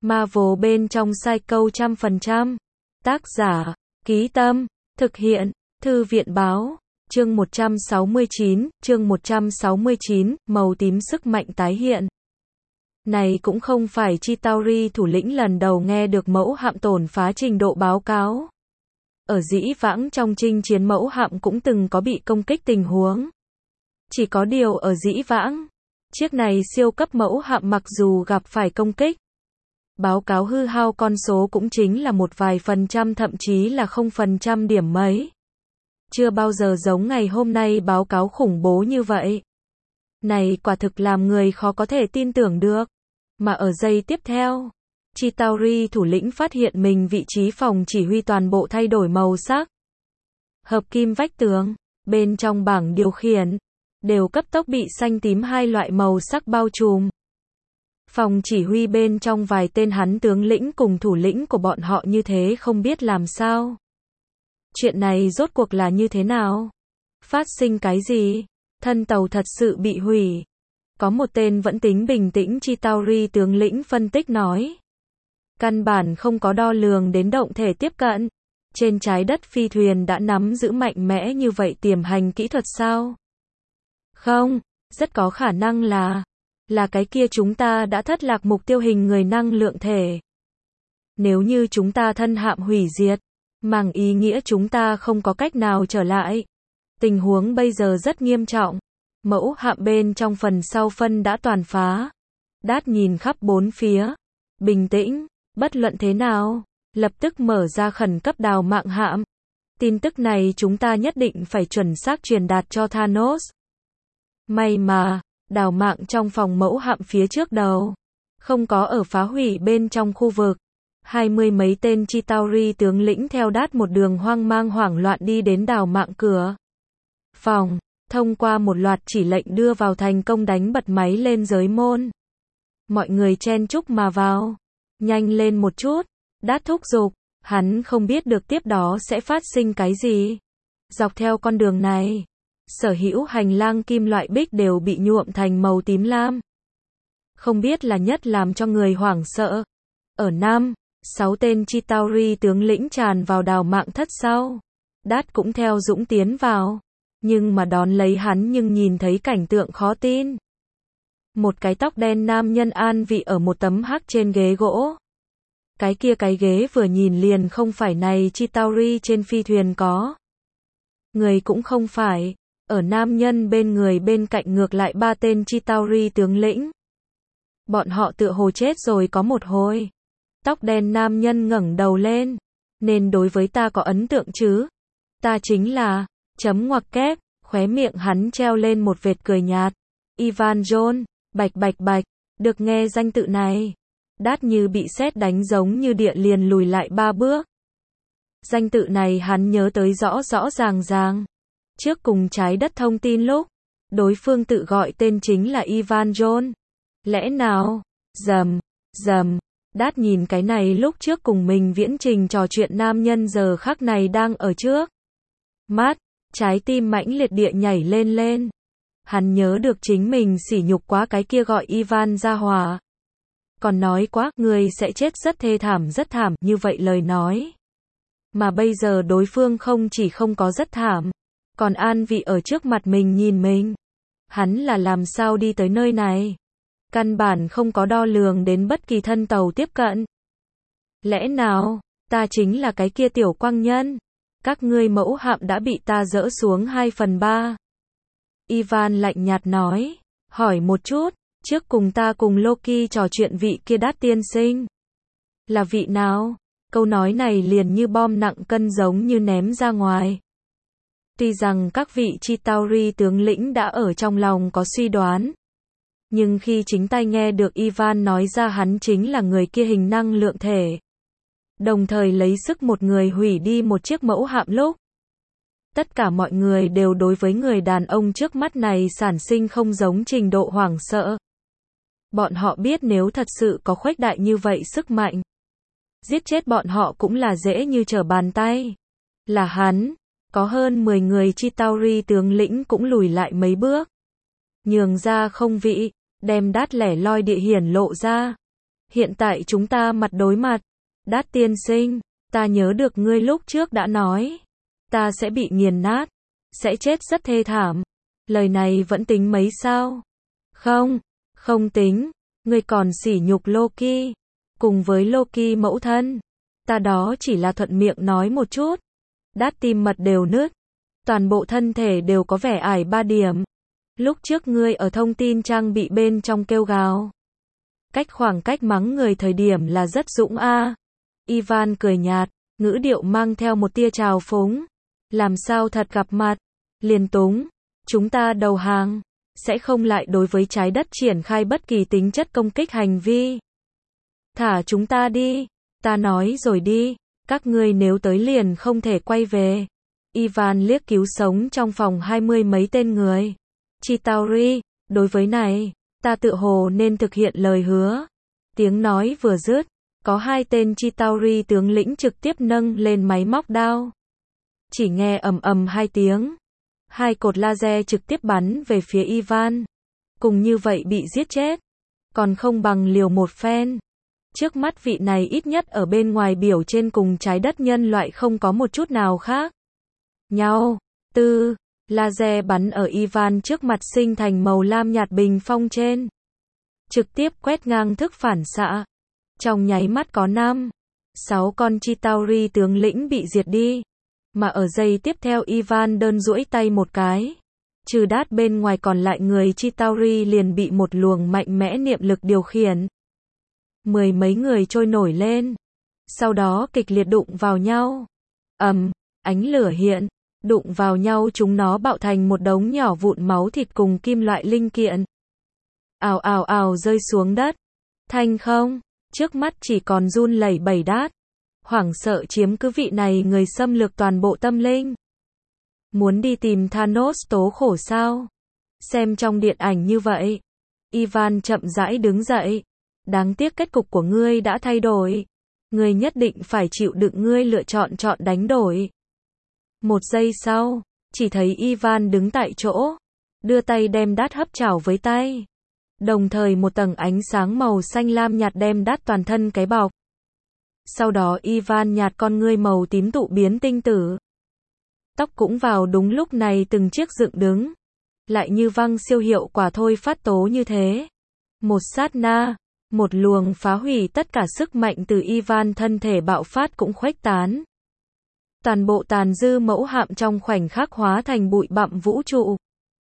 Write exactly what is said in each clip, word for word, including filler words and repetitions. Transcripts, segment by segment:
Marvel bên trong Psycho trăm phần trăm. Tác giả, Ký Tâm, thực hiện, Thư viện Báo. Chương một trăm sáu mươi chín, chương một trăm sáu mươi chín, màu tím sức mạnh tái hiện. Này cũng không phải Chitauri thủ lĩnh lần đầu nghe được mẫu hạm tổn phá trình độ báo cáo. Ở dĩ vãng trong chinh chiến mẫu hạm cũng từng có bị công kích tình huống. Chỉ có điều ở dĩ vãng, chiếc này siêu cấp mẫu hạm mặc dù gặp phải công kích, báo cáo hư hao con số cũng chính là một vài phần trăm thậm chí là không phần trăm điểm mấy. Chưa bao giờ giống ngày hôm nay báo cáo khủng bố như vậy. Này quả thực làm người khó có thể tin tưởng được. Mà ở giây tiếp theo, Chitauri thủ lĩnh phát hiện mình vị trí phòng chỉ huy toàn bộ thay đổi màu sắc. Hợp kim vách tường, bên trong bảng điều khiển, đều cấp tốc bị xanh tím hai loại màu sắc bao trùm. Phòng chỉ huy bên trong vài tên hắn tướng lĩnh cùng thủ lĩnh của bọn họ như thế không biết làm sao. Chuyện này rốt cuộc là như thế nào? Phát sinh cái gì? Thân tàu thật sự bị hủy. Có một tên vẫn tính bình tĩnh Chitauri tướng lĩnh phân tích nói. Căn bản không có đo lường đến động thể tiếp cận. Trên trái đất phi thuyền đã nắm giữ mạnh mẽ như vậy tiềm hành kỹ thuật sao? Không, rất có khả năng là, là cái kia chúng ta đã thất lạc mục tiêu hình người năng lượng thể. Nếu như chúng ta thân hạm hủy diệt, mang ý nghĩa chúng ta không có cách nào trở lại. Tình huống bây giờ rất nghiêm trọng. Mẫu hạm bên trong phần sau phân đã toàn phá. Đát nhìn khắp bốn phía. Bình tĩnh, bất luận thế nào, lập tức mở ra khẩn cấp đào mạng hạm. Tin tức này chúng ta nhất định phải chuẩn xác truyền đạt cho Thanos. May mà, đào mạng trong phòng mẫu hạm phía trước đầu, không có ở phá hủy bên trong khu vực. Hai mươi mấy tên Chitauri tướng lĩnh theo Đát một đường hoang mang hoảng loạn đi đến đào mạng cửa phòng, thông qua một loạt chỉ lệnh đưa vào thành công đánh bật máy lên giới môn. Mọi người chen chúc mà vào. Nhanh lên một chút, Đát thúc giục, hắn không biết được tiếp đó sẽ phát sinh cái gì. Dọc theo con đường này, sở hữu hành lang kim loại bích đều bị nhuộm thành màu tím lam. Không biết là nhất làm cho người hoảng sợ. Ở Nam, sáu tên Chitauri tướng lĩnh tràn vào đào mạng thất sau. Đát cũng theo dũng tiến vào. Nhưng mà đón lấy hắn nhưng nhìn thấy cảnh tượng khó tin. Một cái tóc đen nam nhân an vị ở một tấm hắc trên ghế gỗ. Cái kia cái ghế vừa nhìn liền không phải này Chitauri trên phi thuyền có. Người cũng không phải. Ở nam nhân bên người bên cạnh ngược lại ba tên Chitauri tướng lĩnh. Bọn họ tựa hồ chết rồi có một hồi. Tóc đen nam nhân ngẩng đầu lên. Nên đối với ta có ấn tượng chứ? Ta chính là, chấm ngoặc kép, khóe miệng hắn treo lên một vệt cười nhạt. Ivan John, bạch bạch bạch, được nghe danh tự này. Đát như bị sét đánh giống như địa liền lùi lại ba bước. Danh tự này hắn nhớ tới rõ rõ ràng ràng. Trước cùng trái đất thông tin lúc, đối phương tự gọi tên chính là Ivan John. Lẽ nào? Dầm, dầm. Đát nhìn cái này lúc trước cùng mình viễn trình trò chuyện nam nhân giờ khắc này đang ở trước mắt, trái tim mãnh liệt địa nhảy lên lên. Hắn nhớ được chính mình sỉ nhục quá cái kia gọi Ivan ra hòa. Còn nói quá, người sẽ chết rất thê thảm rất thảm, như vậy lời nói. Mà bây giờ đối phương không chỉ không có rất thảm, còn an vị ở trước mặt mình nhìn mình. Hắn là làm sao đi tới nơi này? Căn bản không có đo lường đến bất kỳ thân tàu tiếp cận. Lẽ nào, ta chính là cái kia tiểu quang nhân? Các ngươi mẫu hạm đã bị ta dỡ xuống hai phần ba. Ivan lạnh nhạt nói, hỏi một chút, trước cùng ta cùng Loki trò chuyện vị kia Đát tiên sinh. Là vị nào? Câu nói này liền như bom nặng cân giống như ném ra ngoài. Tuy rằng các vị Chitauri tướng lĩnh đã ở trong lòng có suy đoán. Nhưng khi chính tay nghe được Ivan nói ra hắn chính là người kia hình năng lượng thể. Đồng thời lấy sức một người hủy đi một chiếc mẫu hạm lúc. Tất cả mọi người đều đối với người đàn ông trước mắt này sản sinh không giống trình độ hoảng sợ. Bọn họ biết nếu thật sự có khuếch đại như vậy sức mạnh, giết chết bọn họ cũng là dễ như trở bàn tay. Là hắn, có hơn mười người Chitauri tướng lĩnh cũng lùi lại mấy bước. Nhường ra không vị, đem Đát lẻ loi địa hiển lộ ra. Hiện tại chúng ta mặt đối mặt. Đát tiên sinh, ta nhớ được ngươi lúc trước đã nói. Ta sẽ bị nghiền nát. Sẽ chết rất thê thảm. Lời này vẫn tính mấy sao? Không, không tính. Ngươi còn sỉ nhục Loki. Cùng với Loki mẫu thân. Ta đó chỉ là thuận miệng nói một chút. Đát tim mật đều nứt. Toàn bộ thân thể đều có vẻ ải ba điểm. Lúc trước ngươi ở thông tin trang bị bên trong kêu gào. Cách khoảng cách mắng người thời điểm là rất dũng a. Ivan cười nhạt, ngữ điệu mang theo một tia trào phúng. Làm sao thật gặp mặt. Liền túng. Chúng ta đầu hàng. Sẽ không lại đối với trái đất triển khai bất kỳ tính chất công kích hành vi. Thả chúng ta đi. Ta nói rồi đi. Các ngươi nếu tới liền không thể quay về. Ivan liếc cứu sống trong phòng hai mươi mấy tên người. Chitauri, đối với này, ta tự hồ nên thực hiện lời hứa. Tiếng nói vừa dứt, có hai tên Chitauri tướng lĩnh trực tiếp nâng lên máy móc đao. Chỉ nghe ầm ầm hai tiếng. Hai cột laser trực tiếp bắn về phía Ivan. Cùng như vậy bị giết chết. Còn không bằng liều một phen. Trước mắt vị này ít nhất ở bên ngoài biểu trên cùng trái đất nhân loại không có một chút nào khác. Nhau. Tư. Laser bắn ở Ivan trước mặt sinh thành màu lam nhạt bình phong trên. Trực tiếp quét ngang thức phản xạ. Trong nháy mắt có năm, sáu con Chitauri tướng lĩnh bị diệt đi. Mà ở giây tiếp theo Ivan đơn duỗi tay một cái. Trừ Đát bên ngoài còn lại người Chitauri liền bị một luồng mạnh mẽ niệm lực điều khiển. Mười mấy người trôi nổi lên. Sau đó kịch liệt đụng vào nhau. Ầm, ánh lửa hiện. Đụng vào nhau chúng nó bạo thành một đống nhỏ vụn máu thịt cùng kim loại linh kiện. Ào ào ào rơi xuống đất. Thanh không, trước mắt chỉ còn run lẩy bẩy Đát. Hoảng sợ chiếm cứ vị này người xâm lược toàn bộ tâm linh. Muốn đi tìm Thanos tố khổ sao? Xem trong điện ảnh như vậy. Ivan chậm rãi đứng dậy. Đáng tiếc kết cục của ngươi đã thay đổi. Ngươi nhất định phải chịu đựng ngươi lựa chọn chọn đánh đổi. Một giây sau, chỉ thấy Ivan đứng tại chỗ, đưa tay đem Đát hấp chảo với tay. Đồng thời một tầng ánh sáng màu xanh lam nhạt đem Đát toàn thân cái bọc. Sau đó Ivan nhạt con ngươi màu tím tụ biến tinh tử. Tóc cũng vào đúng lúc này từng chiếc dựng đứng. Lại như văng siêu hiệu quả thôi phát tố như thế. Một sát na, một luồng phá hủy tất cả sức mạnh từ Ivan thân thể bạo phát cũng khuếch tán. Toàn bộ tàn dư mẫu hạm trong khoảnh khắc hóa thành bụi bặm vũ trụ.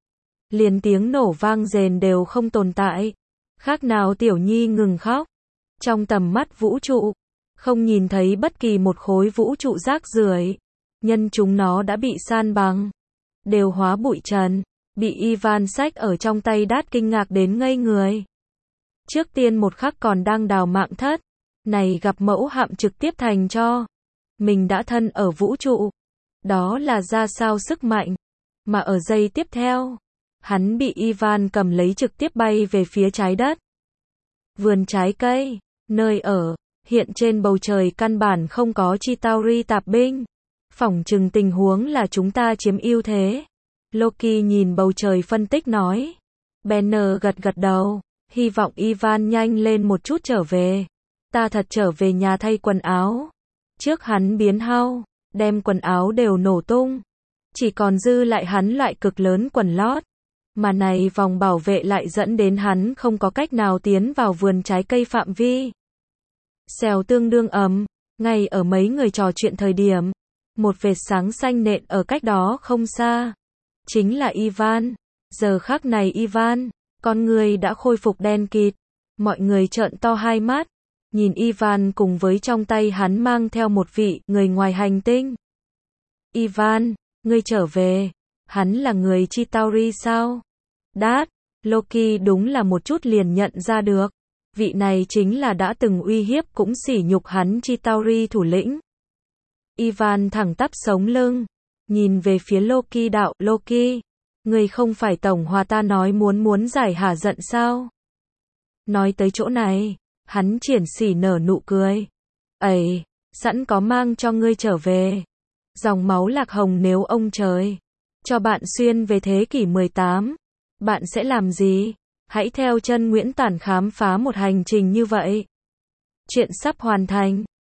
Liền tiếng nổ vang rền đều không tồn tại. Khác nào Tiểu Nhi ngừng khóc. Trong tầm mắt vũ trụ, không nhìn thấy bất kỳ một khối vũ trụ rác rưởi. Nhân chúng nó đã bị san bằng. Đều hóa bụi trần. Bị Ivan xách ở trong tay Đát kinh ngạc đến ngây người. Trước tiên một khắc còn đang đào mạng thất. Này gặp mẫu hạm trực tiếp thành cho. Mình đã thân ở vũ trụ. Đó là ra sao sức mạnh. Mà ở giây tiếp theo, hắn bị Ivan cầm lấy trực tiếp bay về phía trái đất. Vườn trái cây, nơi ở, hiện trên bầu trời căn bản không có Chitauri tạp binh. Phỏng chừng tình huống là chúng ta chiếm ưu thế. Loki nhìn bầu trời phân tích nói. Banner gật gật đầu, hy vọng Ivan nhanh lên một chút trở về. Ta thật trở về nhà thay quần áo. Trước hắn biến hao, đem quần áo đều nổ tung. Chỉ còn dư lại hắn loại cực lớn quần lót. Mà này vòng bảo vệ lại dẫn đến hắn không có cách nào tiến vào vườn trái cây phạm vi. Xèo tương đương ấm, ngay ở mấy người trò chuyện thời điểm. Một vệt sáng xanh nện ở cách đó không xa. Chính là Ivan. Giờ khắc này Ivan, con người đã khôi phục đen kịt. Mọi người trợn to hai mắt. Nhìn Ivan cùng với trong tay hắn mang theo một vị người ngoài hành tinh. Ivan, ngươi trở về. Hắn là người Chitauri sao? Đát, Loki đúng là một chút liền nhận ra được. Vị này chính là đã từng uy hiếp cũng sỉ nhục hắn Chitauri thủ lĩnh. Ivan thẳng tắp sống lưng. Nhìn về phía Loki đạo Loki. Ngươi không phải tổng hòa ta nói muốn muốn giải hả giận sao? Nói tới chỗ này. Hắn triển sỉ nở nụ cười. Ây, sẵn có mang cho ngươi trở về. Dòng máu lạc hồng nếu ông trời cho bạn xuyên về thế kỷ mười tám, bạn sẽ làm gì? Hãy theo chân Nguyễn Tản khám phá một hành trình như vậy. Chuyện sắp hoàn thành.